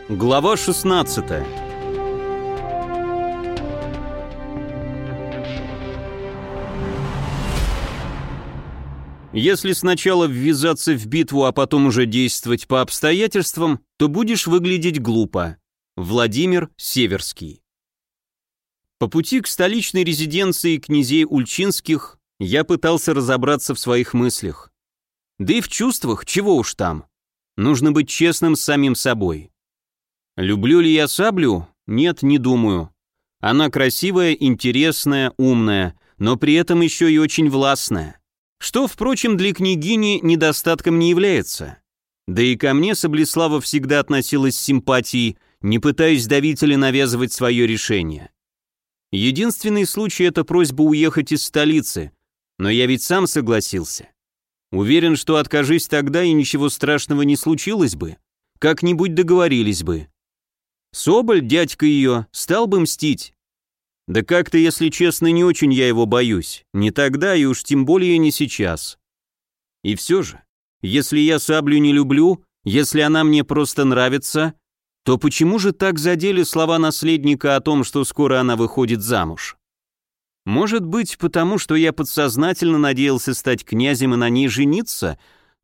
Глава 16. Если сначала ввязаться в битву, а потом уже действовать по обстоятельствам, то будешь выглядеть глупо. Владимир Северский. По пути к столичной резиденции князей Ульчинских я пытался разобраться в своих мыслях. Да и в чувствах, чего уж там. Нужно быть честным с самим собой. Люблю ли я саблю? Нет, не думаю. Она красивая, интересная, умная, но при этом еще и очень властная. Что, впрочем, для княгини недостатком не является. Да и ко мне Саблеслава всегда относилась с симпатией, не пытаясь давить или навязывать свое решение. Единственный случай — это просьба уехать из столицы, но я ведь сам согласился. Уверен, что откажись тогда, и ничего страшного не случилось бы, как-нибудь договорились бы. Соболь, дядька ее, стал бы мстить. Да как-то, если честно, не очень я его боюсь. Не тогда и уж тем более не сейчас. И все же, если я саблю не люблю, если она мне просто нравится, то почему же так задели слова наследника о том, что скоро она выходит замуж? Может быть, потому что я подсознательно надеялся стать князем и на ней жениться?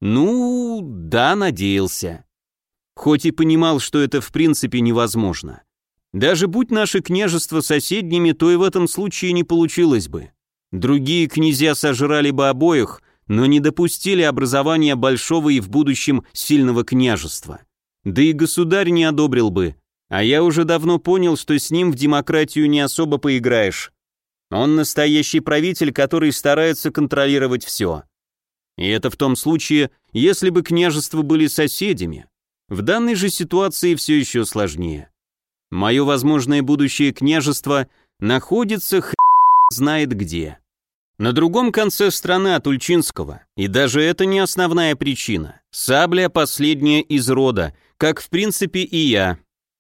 Ну, да, надеялся. Хоть и понимал, что это в принципе невозможно. Даже будь наши княжества соседними, то и в этом случае не получилось бы. Другие князья сожрали бы обоих, но не допустили образования большого и в будущем сильного княжества. Да и государь не одобрил бы, а я уже давно понял, что с ним в демократию не особо поиграешь. Он настоящий правитель, который старается контролировать все. И это в том случае, если бы княжества были соседями. В данной же ситуации все еще сложнее. Мое возможное будущее княжество находится знает где. На другом конце страны от Ульчинского, и даже это не основная причина. Сабля последняя из рода, как в принципе и я.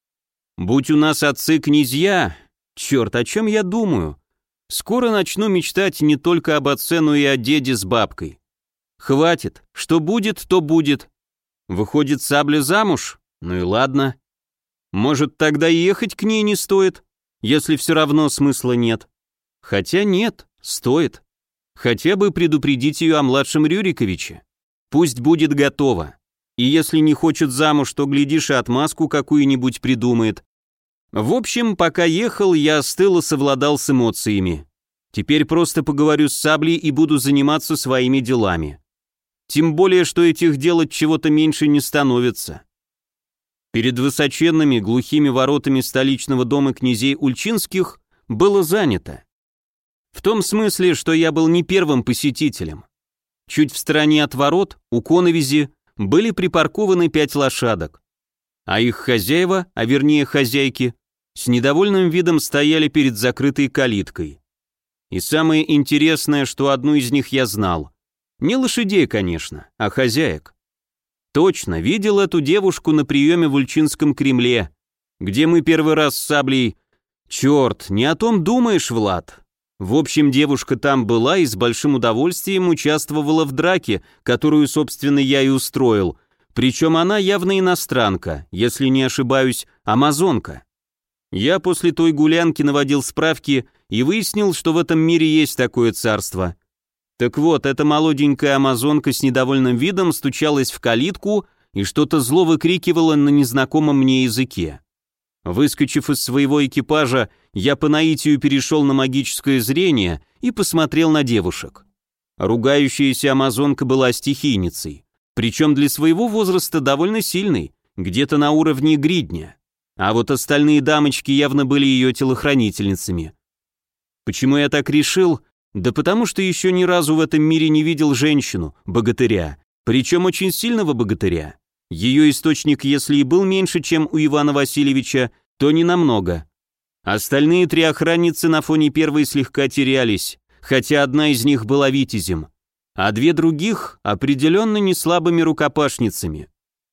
Будь у нас отцы-князья, черт, о чем я думаю? Скоро начну мечтать не только об отце, но и о деде с бабкой. Хватит, что будет, то будет. Выходит, Сабля замуж? Ну и ладно. Может, тогда и ехать к ней не стоит, если все равно смысла нет. Хотя нет, стоит. Хотя бы предупредить ее о младшем Рюриковиче. Пусть будет готова. И если не хочет замуж, то, глядишь, и отмазку какую-нибудь придумает. В общем, пока ехал, я остыл и совладал с эмоциями. Теперь просто поговорю с Саблей и буду заниматься своими делами. Тем более, что этих делать чего-то меньше не становится. Перед высоченными глухими воротами столичного дома князей Ульчинских было занято. В том смысле, что я был не первым посетителем. Чуть в стороне от ворот, у коновизи, были припаркованы 5 лошадок, а их хозяева, а вернее хозяйки, с недовольным видом стояли перед закрытой калиткой. И самое интересное, что одну из них я знал. Не лошадей, конечно, а хозяек. Точно, видел эту девушку на приеме в Ульчинском Кремле, где мы первый раз с Саблей... Черт, не о том думаешь, Влад. В общем, девушка там была и с большим удовольствием участвовала в драке, которую, собственно, я и устроил. Причем она явно иностранка, если не ошибаюсь, амазонка. Я после той гулянки наводил справки и выяснил, что в этом мире есть такое царство. Так вот, эта молоденькая амазонка с недовольным видом стучалась в калитку и что-то зло выкрикивала на незнакомом мне языке. Выскочив из своего экипажа, я по наитию перешел на магическое зрение и посмотрел на девушек. Ругающаяся амазонка была стихийницей, причем для своего возраста довольно сильной, где-то на уровне гридня. А вот остальные дамочки явно были ее телохранительницами. Почему я так решил? Да потому что еще ни разу в этом мире не видел женщину, богатыря, причем очень сильного богатыря. Ее источник, если и был меньше, чем у Ивана Васильевича, то не намного. Остальные 3 охранницы на фоне первой слегка терялись, хотя одна из них была витязем, а 2 других определенно не слабыми рукопашницами.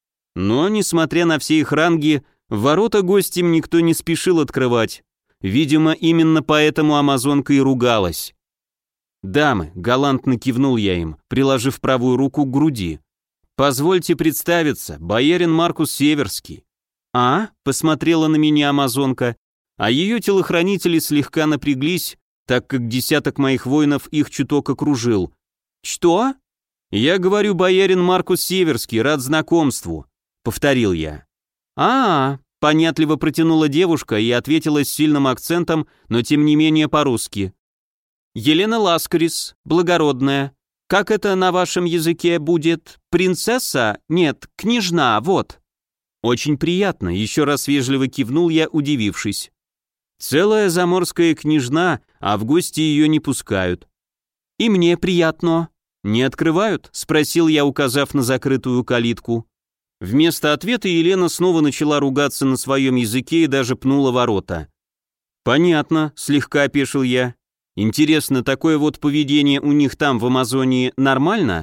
Но, несмотря на все их ранги, ворота гостям никто не спешил открывать. Видимо, именно поэтому амазонка и ругалась. «Дамы», — галантно кивнул я им, приложив правую руку к груди. «Позвольте представиться, боярин Маркус Северский». «А?» — посмотрела на меня амазонка, а ее телохранители слегка напряглись, так как десяток моих воинов их чуток окружил. «Что?» «Я говорю, боярин Маркус Северский, рад знакомству», — повторил я. Понятливо протянула девушка и ответила с сильным акцентом, но тем не менее по-русски. «Елена Ласкарис, благородная. Как это на вашем языке будет? Принцесса? Нет, княжна, вот». «Очень приятно», — еще раз вежливо кивнул я, удивившись. «Целая заморская княжна, а в гости ее не пускают». «И мне приятно». «Не открывают?» — спросил я, указав на закрытую калитку. Вместо ответа Елена снова начала ругаться на своем языке и даже пнула ворота. «Понятно», — слегка опешил я. «Интересно, такое вот поведение у них там, в Амазонии, нормально?»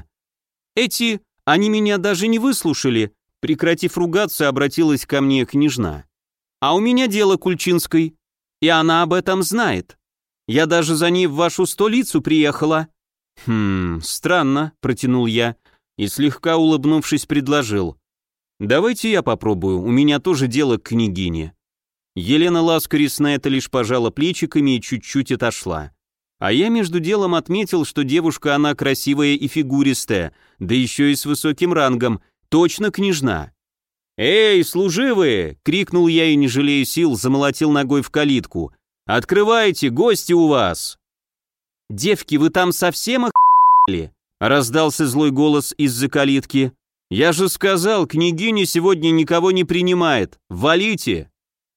Они меня даже не выслушали», — прекратив ругаться, обратилась ко мне княжна. «А у меня дело Кульчинской, и она об этом знает. Я даже за ней в вашу столицу приехала». Странно», — протянул я и, слегка улыбнувшись, предложил. «Давайте я попробую, у меня тоже дело к княгине». Елена Ласкарис на это лишь пожала плечиками и чуть-чуть отошла. А я между делом отметил, что девушка она красивая и фигуристая, да еще и с высоким рангом, точно княжна. «Эй, служивые!» — крикнул я и, не жалея сил, замолотил ногой в калитку. «Открывайте, гости у вас!» «Девки, вы там совсем охуели?» — раздался злой голос из-за калитки. «Я же сказал, княгиня сегодня никого не принимает. Валите!»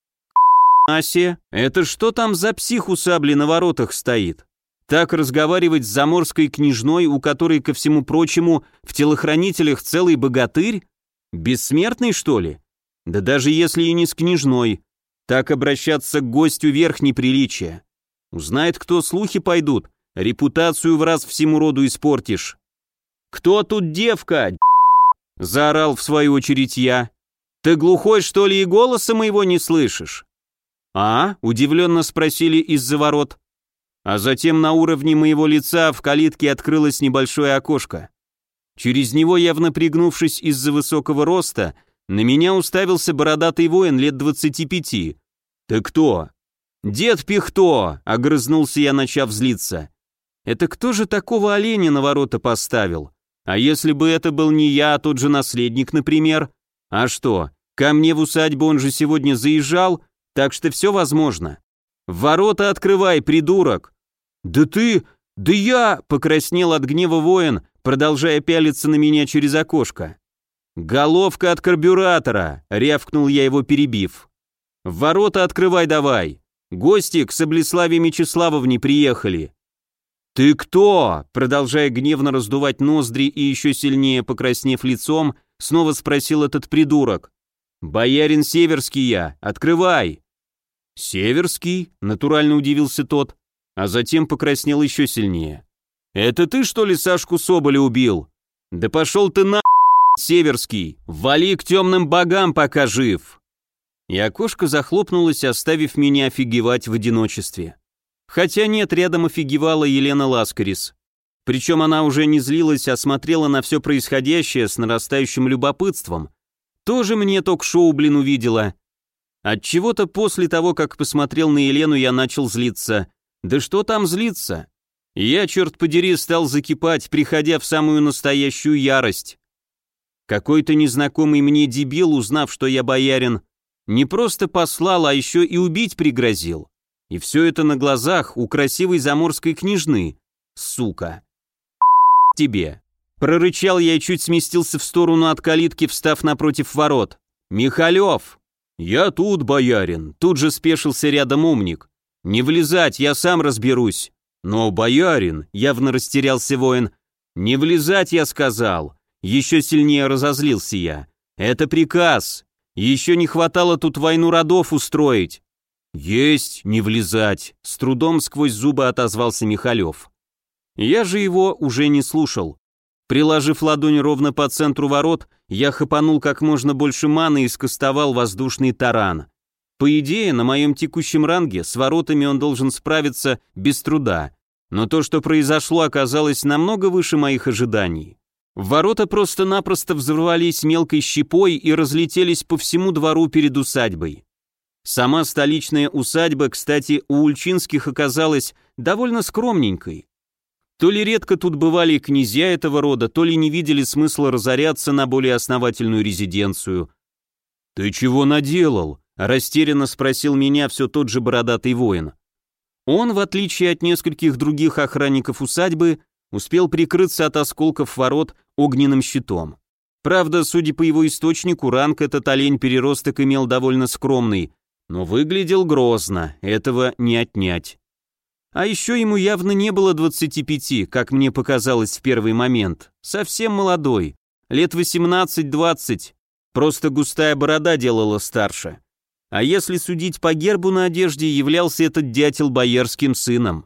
«Асе, это что там за псих у сабли на воротах стоит? Так разговаривать с заморской княжной, у которой, ко всему прочему, в телохранителях целый богатырь? Бессмертный, что ли? Да даже если и не с княжной. Так обращаться к гостю верх неприличия. Узнает кто, слухи пойдут, репутацию в раз всему роду испортишь». «Кто тут девка?» — заорал в свою очередь я. «Ты глухой, что ли, и голоса моего не слышишь?» «А?» — удивленно спросили из-за ворот. А затем на уровне моего лица в калитке открылось небольшое окошко. Через него, явно пригнувшись из-за высокого роста, на меня уставился бородатый воин лет 25. «Ты кто?» «Дед Пихто!» — огрызнулся я, начав злиться. «Это кто же такого оленя на ворота поставил? А если бы это был не я, а тот же наследник, например? А что, ко мне в усадьбу он же сегодня заезжал, так что все возможно. Ворота открывай, придурок!» Да я!» — покраснел от гнева воин, продолжая пялиться на меня через окошко. «Головка от карбюратора!» — рявкнул я его, перебив. «Ворота открывай давай! Гости к Саблеславе Мечиславовне приехали!» «Ты кто?» — продолжая гневно раздувать ноздри и еще сильнее покраснев лицом, снова спросил этот придурок. «Боярин Северский я, открывай!» «Северский?» — натурально удивился тот, а затем покраснел еще сильнее. «Это ты, что ли, Сашку Соболя убил? Да пошел ты на, Северский! Вали к темным богам, пока жив!» И окошко захлопнулось, оставив меня офигевать в одиночестве. Хотя нет, рядом офигевала Елена Ласкарис. Причем она уже не злилась, а смотрела на все происходящее с нарастающим любопытством. Тоже мне ток-шоу, увидела. Отчего-то после того, как посмотрел на Елену, я начал злиться. Да что там злиться? Я, черт подери, стал закипать, приходя в самую настоящую ярость. Какой-то незнакомый мне дебил, узнав, что я боярин, не просто послал, а еще и убить пригрозил. И все это на глазах у красивой заморской княжны. Сука. Тебе. Прорычал я и чуть сместился в сторону от калитки, встав напротив ворот. «Михалев!» «Я тут, боярин!» Тут же спешился рядом умник. «Не влезать, я сам разберусь!» «Но, боярин!» Явно растерялся воин. «Не влезать, я сказал!» Еще сильнее разозлился я. «Это приказ! Еще не хватало тут войну родов устроить!» «Есть, не влезать!» С трудом сквозь зубы отозвался Михалев. Я же его уже не слушал. Приложив ладонь ровно по центру ворот, я хапанул как можно больше маны и скостовал воздушный таран. По идее, на моем текущем ранге с воротами он должен справиться без труда, но то, что произошло, оказалось намного выше моих ожиданий. Ворота просто-напросто взорвались мелкой щепой и разлетелись по всему двору перед усадьбой. Сама столичная усадьба, кстати, у Ульчинских оказалась довольно скромненькой. То ли редко тут бывали князья этого рода, то ли не видели смысла разоряться на более основательную резиденцию. «Ты чего наделал?» – растерянно спросил меня все тот же бородатый воин. Он, в отличие от нескольких других охранников усадьбы, успел прикрыться от осколков ворот огненным щитом. Правда, судя по его источнику, ранг этот олень-переросток имел довольно скромный, но выглядел грозно, этого не отнять. А еще ему явно не было 25, как мне показалось в первый момент. Совсем молодой, лет 18-20, просто густая борода делала старше. А если судить по гербу на одежде, являлся этот дятел боярским сыном.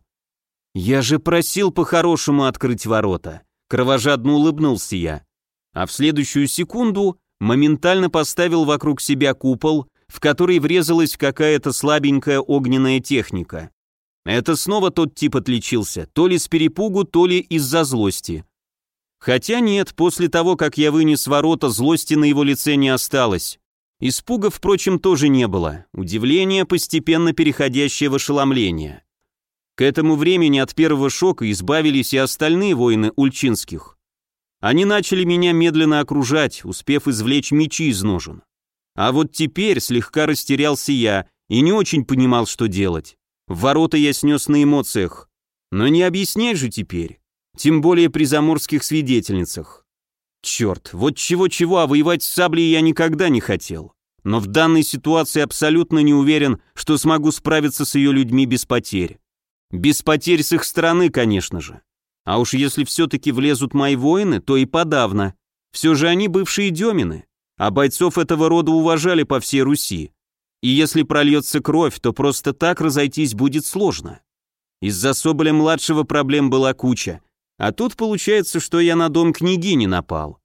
«Я же просил по-хорошему открыть ворота», — кровожадно улыбнулся я. А в следующую секунду моментально поставил вокруг себя купол, в который врезалась какая-то слабенькая огненная техника. Это снова тот тип отличился, то ли с перепугу, то ли из-за злости. Хотя нет, после того, как я вынес ворота, злости на его лице не осталось. Испуга, впрочем, тоже не было, удивление, постепенно переходящее в ошеломление. К этому времени от первого шока избавились и остальные воины Ульчинских. Они начали меня медленно окружать, успев извлечь мечи из ножен. А вот теперь слегка растерялся я и не очень понимал, что делать. Ворота я снес на эмоциях. Но не объяснять же теперь. Тем более при заморских свидетельницах. Черт, вот чего-чего, а воевать с саблей я никогда не хотел. Но в данной ситуации абсолютно не уверен, что смогу справиться с ее людьми без потерь. Без потерь с их стороны, конечно же. А уж если все-таки влезут мои воины, то и подавно. Все же они бывшие демины, а бойцов этого рода уважали по всей Руси. И если прольется кровь, то просто так разойтись будет сложно. Из-за Соболя-младшего проблем была куча, а тут получается, что я на дом княгини напал.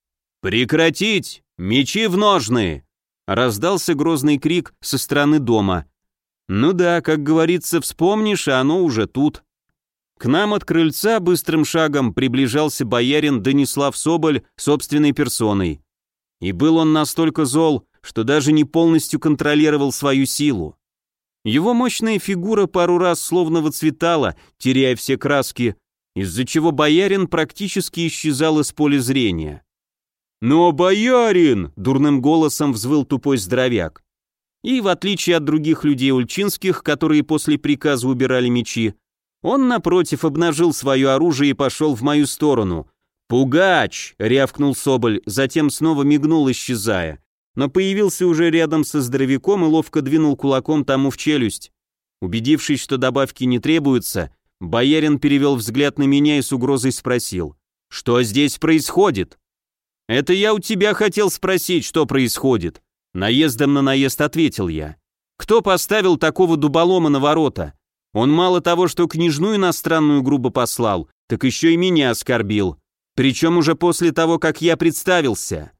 «Прекратить! Мечи в ножны!» Раздался грозный крик со стороны дома. Ну да, как говорится, вспомнишь, а оно уже тут. К нам от крыльца быстрым шагом приближался боярин Данислав Соболь собственной персоной. И был он настолько зол, что даже не полностью контролировал свою силу. Его мощная фигура пару раз словно выцветала, теряя все краски, из-за чего боярин практически исчезал из поля зрения. «Но, боярин!» — дурным голосом взвыл тупой здоровяк. И, в отличие от других людей ульчинских, которые после приказа убирали мечи, он, напротив, обнажил свое оружие и пошел в мою сторону. «Пугач!» — рявкнул Соболь, затем снова мигнул, исчезая. Но появился уже рядом со здоровяком и ловко двинул кулаком тому в челюсть. Убедившись, что добавки не требуются, боярин перевел взгляд на меня и с угрозой спросил: «Что здесь происходит?» «Это я у тебя хотел спросить, что происходит», — наездом на наезд ответил я. «Кто поставил такого дуболома на ворота? Он мало того, что княжну иностранную грубо послал, так еще и меня оскорбил. Причем уже после того, как я представился».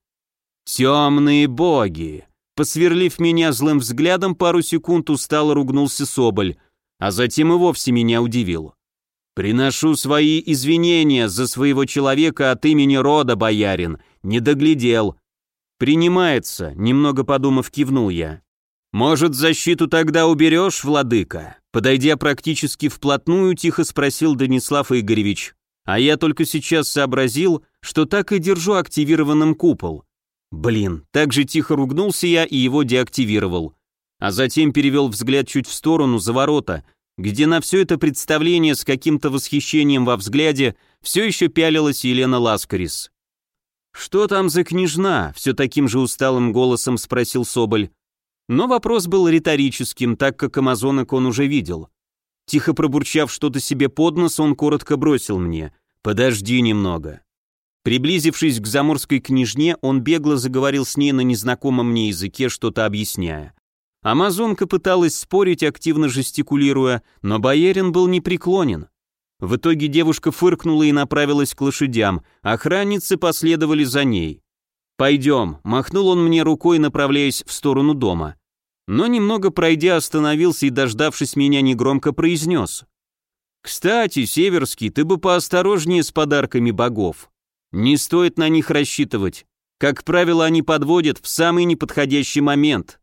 «Темные боги!» Посверлив меня злым взглядом, пару секунд устало ругнулся Соболь, а затем и вовсе меня удивил. «Приношу свои извинения за своего человека от имени рода, боярин, не доглядел». «Принимается», — немного подумав, кивнул я. «Может, защиту тогда уберешь, владыка?» Подойдя практически вплотную, тихо спросил Данислав Игоревич. А я только сейчас сообразил, что так и держу активированным купол. Блин, так же тихо ругнулся я и его деактивировал. А затем перевел взгляд чуть в сторону, за ворота, где на все это представление с каким-то восхищением во взгляде все еще пялилась Елена Ласкарис. «Что там за княжна?» — все таким же усталым голосом спросил Соболь. Но вопрос был риторическим, так как амазонок он уже видел. Тихо пробурчав что-то себе под нос, он коротко бросил мне: «Подожди немного». Приблизившись к заморской княжне, он бегло заговорил с ней на незнакомом мне языке, что-то объясняя. Амазонка пыталась спорить, активно жестикулируя, но боярин был непреклонен. В итоге девушка фыркнула и направилась к лошадям, охранницы последовали за ней. «Пойдем», — махнул он мне рукой, направляясь в сторону дома. Но немного пройдя, остановился и, дождавшись меня, негромко произнес: «Кстати, Северский, ты бы поосторожнее с подарками богов». Не стоит на них рассчитывать. Как правило, они подводят в самый неподходящий момент.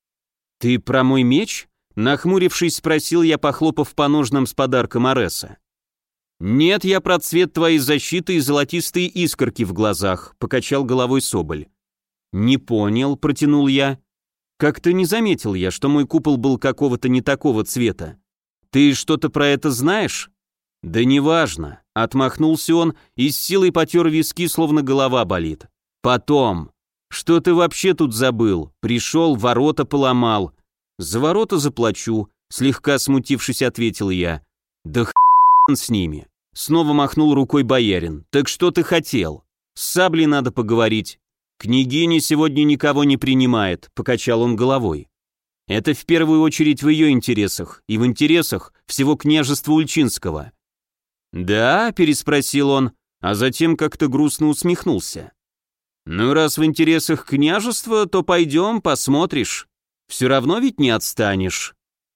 «Ты про мой меч?» Нахмурившись, спросил я, похлопав по ножнам с подарком Ареса. «Нет, я про цвет твоей защиты и золотистые искорки в глазах», — покачал головой Соболь. «Не понял», — протянул я. «Как-то не заметил я, что мой купол был какого-то не такого цвета. Ты что-то про это знаешь?» «Да неважно», — отмахнулся он и с силой потер виски, словно голова болит. «Потом. Что ты вообще тут забыл? Пришел, ворота поломал». «За ворота заплачу», — слегка смутившись, ответил я. «Да хрен с ними». Снова махнул рукой боярин. «Так что ты хотел? С саблей надо поговорить». «Княгиня сегодня никого не принимает», — покачал он головой. «Это в первую очередь в ее интересах, и в интересах всего княжества Ульчинского». «Да?» — переспросил он, а затем как-то грустно усмехнулся. «Ну, раз в интересах княжества, то пойдем, посмотришь. Все равно ведь не отстанешь».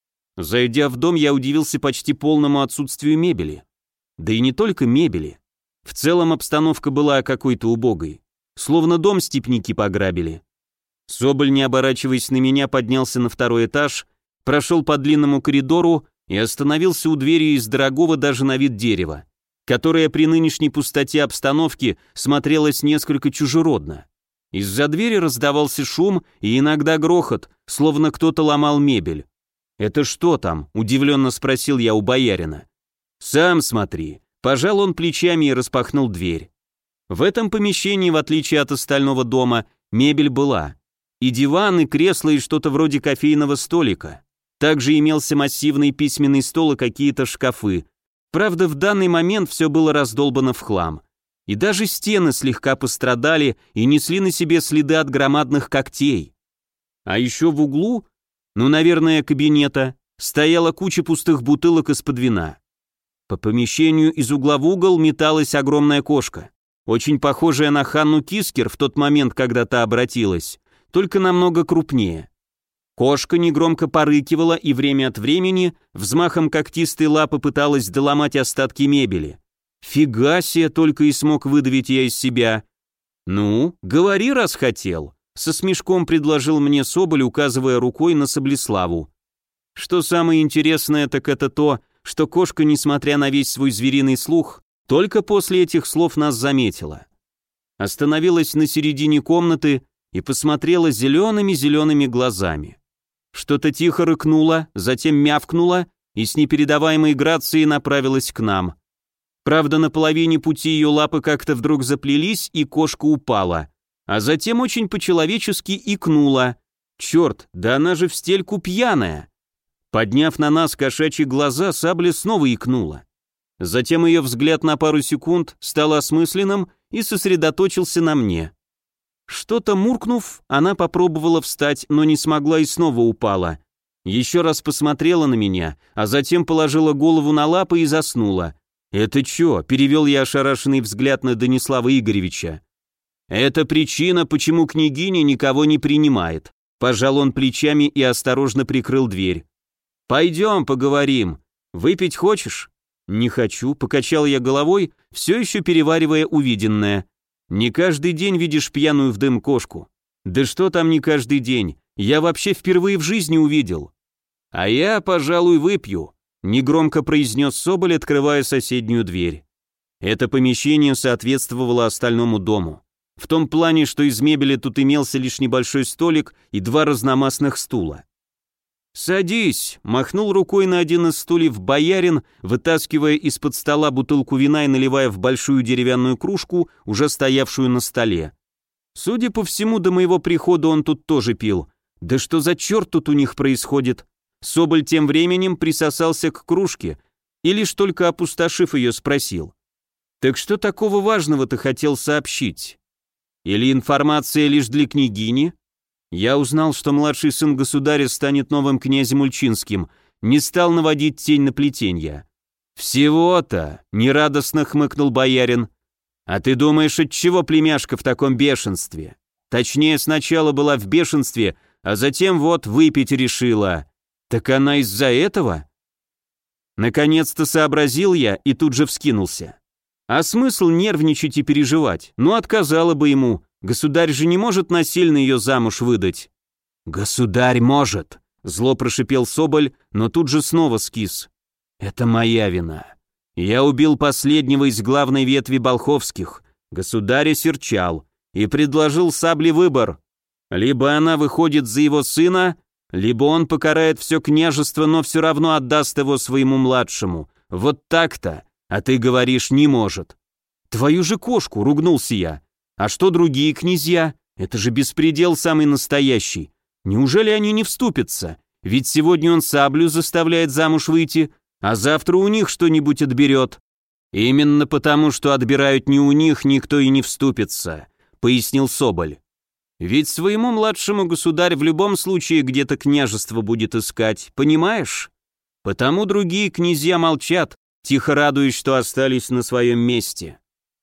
Зайдя в дом, я удивился почти полному отсутствию мебели. Да и не только мебели. В целом обстановка была какой-то убогой. Словно дом степняки пограбили. Соболь, не оборачиваясь на меня, поднялся на второй этаж, прошел по длинному коридору и остановился у двери из дорогого даже на вид дерева, которая при нынешней пустоте обстановки смотрелась несколько чужеродно. Из-за двери раздавался шум и иногда грохот, словно кто-то ломал мебель. «Это что там?» – удивленно спросил я у боярина. «Сам смотри». Пожал он плечами и распахнул дверь. В этом помещении, в отличие от остального дома, мебель была. И диван, и кресло, и что-то вроде кофейного столика. Также имелся массивный письменный стол и какие-то шкафы. Правда, в данный момент все было раздолбано в хлам. И даже стены слегка пострадали и несли на себе следы от громадных когтей. А еще в углу, наверное, кабинета, стояла куча пустых бутылок из-под вина. По помещению из угла в угол металась огромная кошка, очень похожая на Ханну Кискер в тот момент, когда та обратилась, только намного крупнее. Кошка негромко порыкивала и время от времени взмахом когтистой лапы пыталась доломать остатки мебели. «Фига себе!» — только и смог выдавить я из себя. «Ну, говори, раз хотел», — со смешком предложил мне Соболь, указывая рукой на Соблеславу. Что самое интересное, так это то, что кошка, несмотря на весь свой звериный слух, только после этих слов нас заметила. Остановилась на середине комнаты и посмотрела зелеными глазами. Что-то тихо рыкнула, затем мявкнула и с непередаваемой грацией направилась к нам. Правда, на половине пути ее лапы как-то вдруг заплелись, и кошка упала, а затем очень по-человечески икнула. Черт, да она же в стельку пьяная! Подняв на нас кошачьи глаза, сабля снова икнула. Затем ее взгляд на пару секунд стал осмысленным и сосредоточился на мне. Что-то муркнув, она попробовала встать, но не смогла и снова упала. Еще раз посмотрела на меня, а затем положила голову на лапы и заснула. «Это чё?» — перевел я ошарашенный взгляд на Данислава Игоревича. «Это причина, почему княгиня никого не принимает». Пожал он плечами и осторожно прикрыл дверь. «Пойдем, поговорим. Выпить хочешь?» «Не хочу», — покачал я головой, все еще переваривая увиденное. «Не каждый день видишь пьяную в дым кошку». «Да что там не каждый день? Я вообще впервые в жизни увидел». «А я, пожалуй, выпью», — негромко произнес Соболь, открывая соседнюю дверь. Это помещение соответствовало остальному дому. В том плане, что из мебели тут имелся лишь небольшой столик и два разномастных стула. «Садись», — махнул рукой на один из стульев боярин, вытаскивая из-под стола бутылку вина и наливая в большую деревянную кружку, уже стоявшую на столе. Судя по всему, до моего прихода он тут тоже пил. Да что за черт тут у них происходит? Соболь тем временем присосался к кружке и лишь только опустошив ее спросил. «Так что такого важного ты хотел сообщить? Или информация лишь для княгини?» Я узнал, что младший сын государя станет новым князем Ульчинским, не стал наводить тень на плетенья. «Всего-то», — нерадостно хмыкнул боярин. «А ты думаешь, отчего племяшка в таком бешенстве? Точнее, сначала была в бешенстве, а затем вот выпить решила. Так она из-за этого?» Наконец-то сообразил я и тут же вскинулся. А смысл нервничать и переживать? Ну, отказала бы ему. Государь же не может насильно ее замуж выдать. Государь может, зло прошипел Соболь, но тут же снова скис. Это моя вина. Я убил последнего из главной ветви Болховских. Государь осерчал и предложил Сабле выбор. Либо она выходит за его сына, либо он покарает все княжество, но все равно отдаст его своему младшему. Вот так-то. А ты говоришь, не может. Твою же кошку, ругнулся я. А что другие князья? Это же беспредел самый настоящий. Неужели они не вступятся? Ведь сегодня он Саблю заставляет замуж выйти, а завтра у них что-нибудь отберет. Именно потому, что отбирают не у них, никто и не вступится, пояснил Соболь. Ведь своему младшему государь в любом случае где-то княжество будет искать, понимаешь? Потому другие князья молчат, тихо радуясь, что остались на своем месте.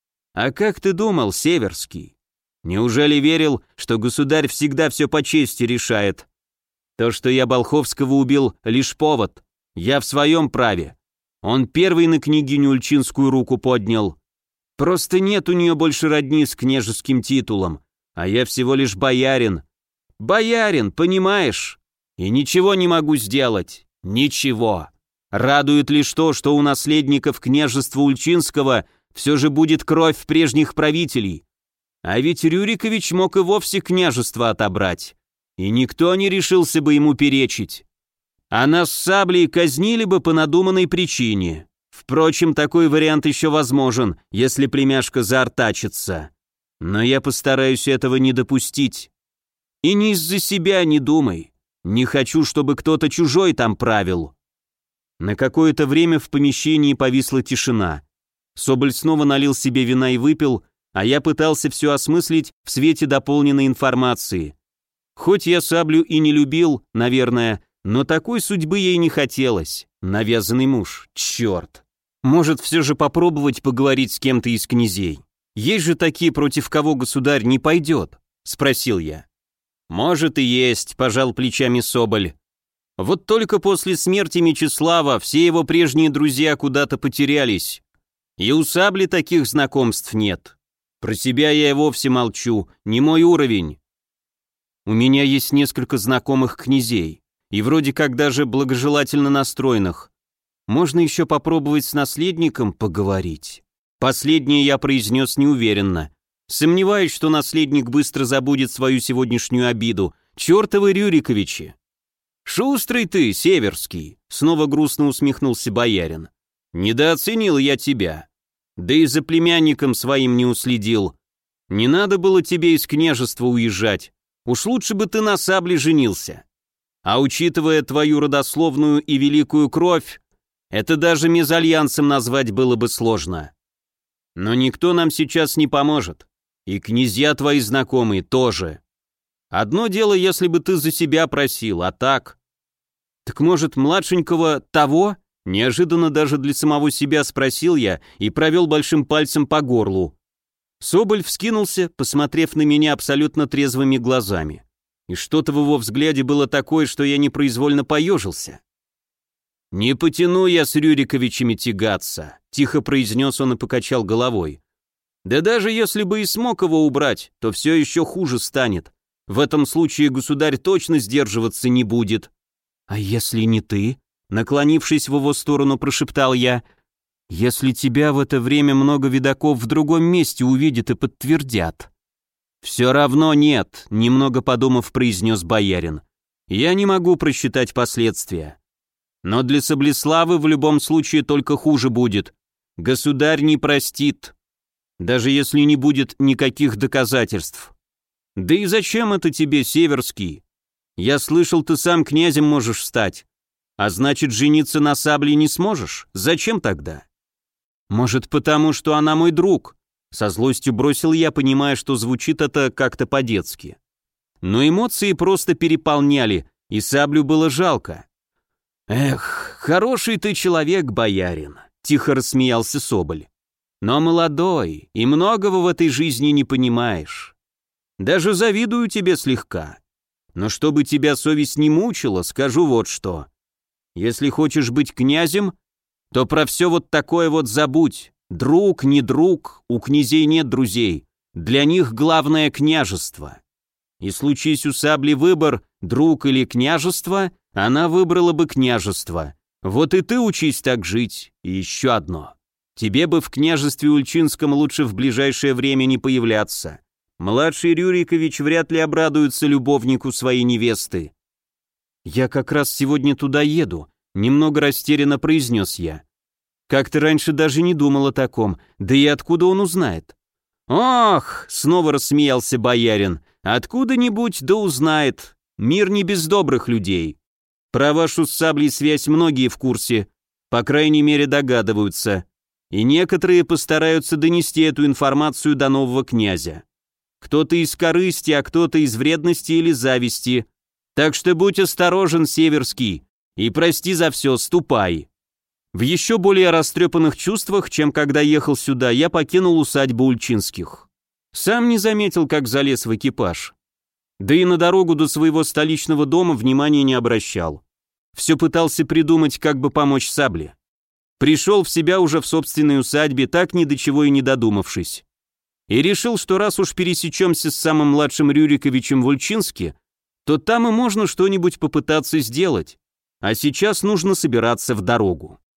А как ты думал, Северский? Неужели верил, что государь всегда все по чести решает? То, что я Болховского убил, лишь повод. Я в своем праве. Он первый на княгиню Ульчинскую руку поднял. Просто нет у нее больше родни с княжеским титулом, а я всего лишь боярин. Боярин, понимаешь? И ничего не могу сделать. Ничего. Радует лишь то, что у наследников княжества Ульчинского все же будет кровь прежних правителей. А ведь Рюрикович мог и вовсе княжество отобрать, и никто не решился бы ему перечить. А нас с Саблей казнили бы по надуманной причине. Впрочем, такой вариант еще возможен, если племяшка заортачится. Но я постараюсь этого не допустить. И не из-за себя не думай. Не хочу, чтобы кто-то чужой там правил. На какое-то время в помещении повисла тишина. Соболь снова налил себе вина и выпил, а я пытался все осмыслить в свете дополненной информации. Хоть я Саблю и не любил, наверное, но такой судьбы ей не хотелось. Навязанный муж, черт. Может, все же попробовать поговорить с кем-то из князей? Есть же такие, против кого государь не пойдет? Спросил я. Может и есть, пожал плечами Соболь. Вот только после смерти Мечислава все его прежние друзья куда-то потерялись. И у Сабли таких знакомств нет. Про себя я и вовсе молчу, не мой уровень. У меня есть несколько знакомых князей, и вроде как даже благожелательно настроенных. Можно еще попробовать с наследником поговорить. Последнее я произнес неуверенно. Сомневаюсь, что наследник быстро забудет свою сегодняшнюю обиду. Чертовы Рюриковичи. «Шустрый ты, Северский», — снова грустно усмехнулся боярин. «Недооценил я тебя. Да и за племянником своим не уследил. Не надо было тебе из княжества уезжать. Уж лучше бы ты на Сабле женился. А учитывая твою родословную и великую кровь, это даже мезальянсом назвать было бы сложно. Но никто нам сейчас не поможет. И князья твои знакомые тоже. Одно дело, если бы ты за себя просил, а так... Так может, младшенького того? Неожиданно даже для самого себя спросил я и провел большим пальцем по горлу. Соболь вскинулся, посмотрев на меня абсолютно трезвыми глазами. И что-то в его взгляде было такое, что я непроизвольно поежился. «Не потяну я с Рюриковичами тягаться», — тихо произнес он и покачал головой. «Да даже если бы и смог его убрать, то все еще хуже станет. В этом случае государь точно сдерживаться не будет». «А если не ты?» Наклонившись в его сторону, прошептал я. «Если тебя в это время много видаков в другом месте увидят и подтвердят». «Все равно нет», — немного подумав, произнес боярин. «Я не могу просчитать последствия. Но для Саблеславы в любом случае только хуже будет. Государь не простит, даже если не будет никаких доказательств. Да и зачем это тебе, Северский? Я слышал, ты сам князем можешь стать. А значит, жениться на Сабле не сможешь? Зачем тогда? Может, потому что она мой друг? Со злостью бросил я, понимая, что звучит это как-то по-детски. Но эмоции просто переполняли, и Саблю было жалко. Эх, хороший ты человек, боярин, тихо рассмеялся Соболь. Но молодой, и многого в этой жизни не понимаешь. Даже завидую тебе слегка. Но чтобы тебя совесть не мучила, скажу вот что. Если хочешь быть князем, то про все вот такое вот забудь. Друг, не друг, у князей нет друзей. Для них главное княжество. И случись у Сабли выбор, друг или княжество, она выбрала бы княжество. Вот и ты учись так жить. И еще одно. Тебе бы в княжестве Ульчинском лучше в ближайшее время не появляться. Младший Рюрикович вряд ли обрадуется любовнику своей невесты. «Я как раз сегодня туда еду», — немного растерянно произнес я. Как-то раньше даже не думал о таком, да и откуда он узнает? «Ох!» — снова рассмеялся боярин. «Откуда-нибудь да узнает. Мир не без добрых людей. Про вашу с Саблей связь многие в курсе, по крайней мере догадываются. И некоторые постараются донести эту информацию до нового князя. Кто-то из корысти, а кто-то из вредности или зависти. Так что будь осторожен, Северский, и прости за все, ступай». В еще более растрепанных чувствах, чем когда ехал сюда, я покинул усадьбу Ульчинских. Сам не заметил, как залез в экипаж. Да и на дорогу до своего столичного дома внимания не обращал. Все пытался придумать, как бы помочь Сабле. Пришел в себя уже в собственной усадьбе, так ни до чего и не додумавшись. И решил, что раз уж пересечемся с самым младшим Рюриковичем в Ульчинске, то там и можно что-нибудь попытаться сделать. А сейчас нужно собираться в дорогу.